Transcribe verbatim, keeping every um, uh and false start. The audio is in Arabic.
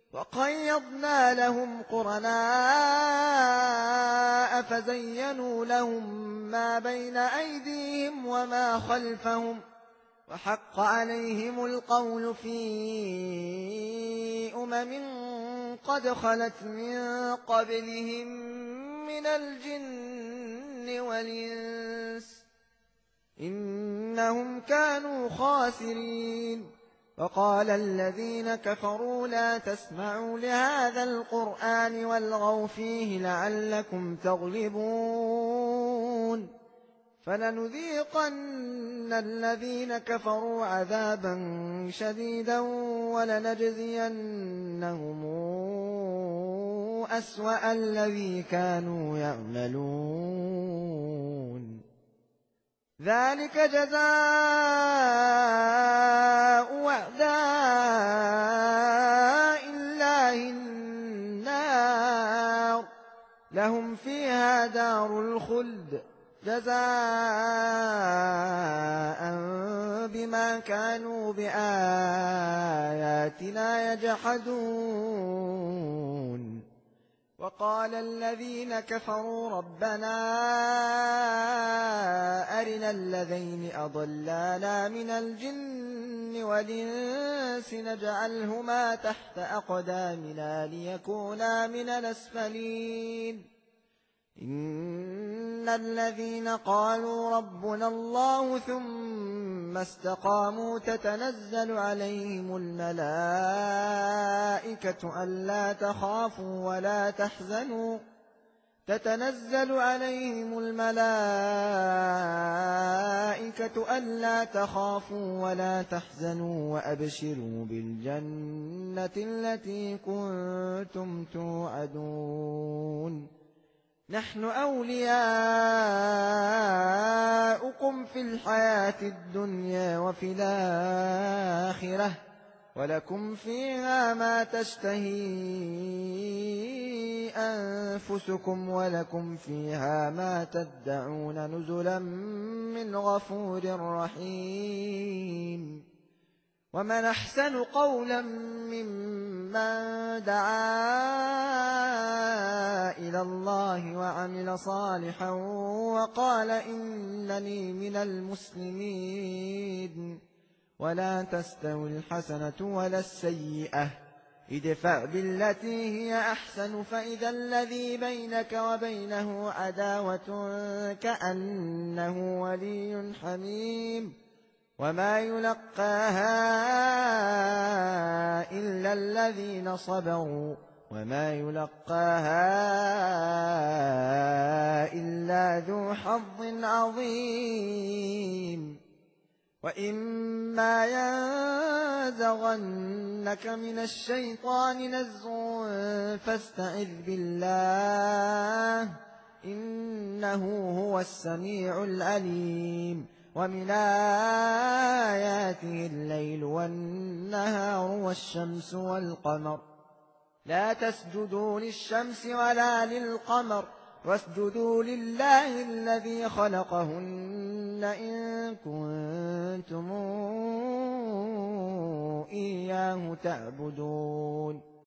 وقيضنا لهم قرناء فزينوا لهم ما بين أيديهم وما خلفهم وحق عليهم القول في أمم قد خلت من قبلهم من الجن والإنس إنهم كانوا خاسرين. وقال الذين كفروا لا تسمعوا لهذا القرآن والغوا فيه لعلكم تغلبون فلنذيقن الذين كفروا عذابا شديدا ولنجزينهم أسوأ الذي كانوا يعملون ذلك جزاء أعداء الله النار لهم فيها دار الخلد جزاء بما كانوا بآياتنا يجحدون. وقال الذين كفروا ربنا أرنا الذين أضلانا من الجن والإنس نجعلهما تحت أقدامنا ليكونا من الأسفلين إن الذين قالوا ربنا الله ثم استقاموا تتنزل عليهم الملائكة ألا تخافوا ولا تحزنوا تتنزل عليهم الملائكة ألا تخافوا ولا تحزنوا وأبشروا بالجنة التي كنتم توعدون نحن أولياؤكم في الحياة الدنيا وفي الآخرة ولكم فيها ما تشتهي أنفسكم ولكم فيها ما تدعون نزلا من غفور رحيم. ومن أحسن قولا ممن دعا إلى الله وعمل صالحا وقال إنني من المسلمين ولا تستوي الحسنة ولا السيئة ادفع بالتي هي أحسن فإذا الذي بينك وبينه عداوة كأنه ولي حميم وما يلقاها إلا الذين صبروا وما يلقاها إلا ذو حظ عظيم. وإما ينزغنك من الشيطان نزغ فاستعذ بالله إنه هو السميع العليم. ومن آياته الليل والنهار والشمس والقمر لا تسجدوا للشمس ولا للقمر واسجدوا لله الذي خلقهن إن كنتم إياه تعبدون.